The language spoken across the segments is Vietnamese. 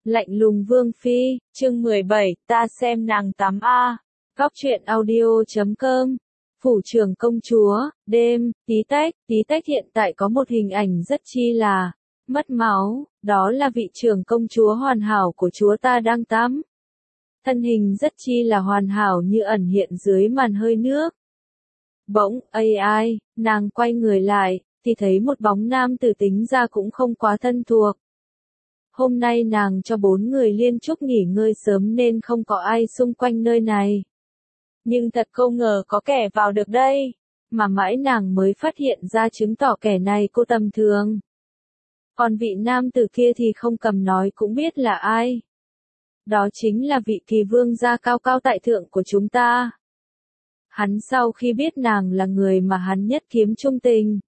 Lạnh lùng Vương Phi, chương 17, ta xem nàng tắm a. Góc truyện audio.com. Phủ trưởng công chúa, đêm, tí tách hiện tại có một hình ảnh rất chi là mất máu, đó là vị trưởng công chúa hoàn hảo của chúa ta đang tắm. Thân hình rất chi là hoàn hảo như ẩn hiện dưới màn hơi nước. Bỗng, ai, nàng quay người lại, thì thấy một bóng nam tử tính ra cũng không quá thân thuộc. Hôm nay nàng cho 4 người liên trúc nghỉ ngơi sớm nên không có ai xung quanh nơi này. Nhưng thật không ngờ có kẻ vào được đây, mà mãi nàng mới phát hiện ra chứng tỏ kẻ này cô tầm thường. Còn vị nam tử kia thì không cầm nói cũng biết là ai. Đó chính là vị kỳ vương gia cao cao tại thượng của chúng ta. Hắn sau khi biết nàng là người mà hắn nhất kiếm trung tình.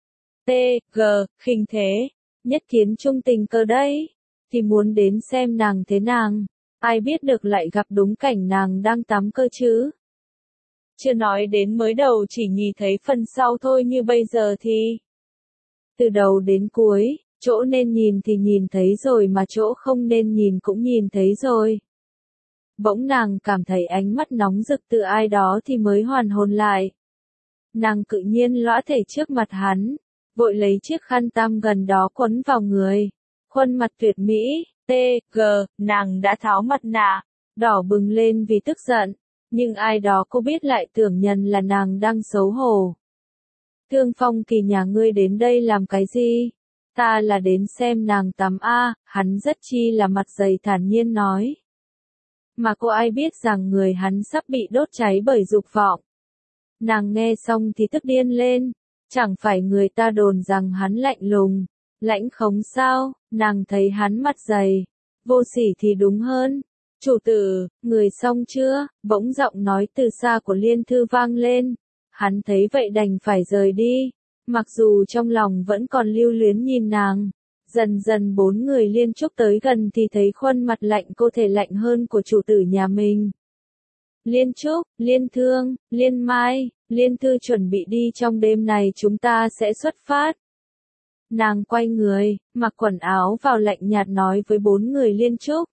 Khinh thế, nhất kiến trung tình cơ đấy, thì muốn đến xem nàng thế nàng, ai biết được lại gặp đúng cảnh nàng đang tắm cơ chứ. Chưa nói đến mới đầu chỉ nhìn thấy phần sau thôi, như bây giờ thì từ đầu đến cuối, chỗ nên nhìn thì nhìn thấy rồi mà chỗ không nên nhìn cũng nhìn thấy rồi. Bỗng nàng cảm thấy ánh mắt nóng rực từ ai đó thì mới hoàn hồn lại. Nàng tự nhiên lõa thể trước mặt hắn, vội lấy chiếc khăn tăm gần đó quấn vào người. Khuôn mặt tuyệt mỹ, nàng đã tháo mặt nạ, đỏ bừng lên vì tức giận, nhưng ai đó cô biết lại tưởng nhầm là nàng đang xấu hổ. Thương Phong Kỳ, nhà ngươi đến đây làm cái gì? Ta là đến xem nàng tắm a, hắn rất chi là mặt dày thản nhiên nói. Mà cô ai biết rằng người hắn sắp bị đốt cháy bởi dục vọng. Nàng nghe xong thì tức điên lên, chẳng phải người ta đồn rằng hắn lạnh lùng, lãnh khống sao, nàng thấy hắn mặt dày, vô sỉ thì đúng hơn. Chủ tử, người xong chưa? Bỗng giọng nói từ xa của Liên Thư vang lên. Hắn thấy vậy đành phải rời đi, mặc dù trong lòng vẫn còn lưu luyến nhìn nàng. Dần dần 4 người liên trúc tới gần thì thấy khuôn mặt lạnh cô thể lạnh hơn của chủ tử nhà mình. Liên Trúc, Liên Thương, Liên Mai, Liên Thư chuẩn bị đi, trong đêm này chúng ta sẽ xuất phát. Nàng quay người, mặc quần áo vào lạnh nhạt nói với 4 người liên trúc.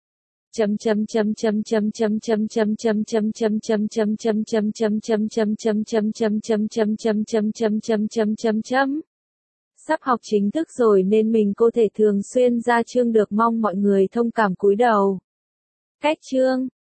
Sắp học chính thức rồi nên mình có thể thường xuyên ra chương được, mong mọi người thông cảm cúi đầu. Cách chương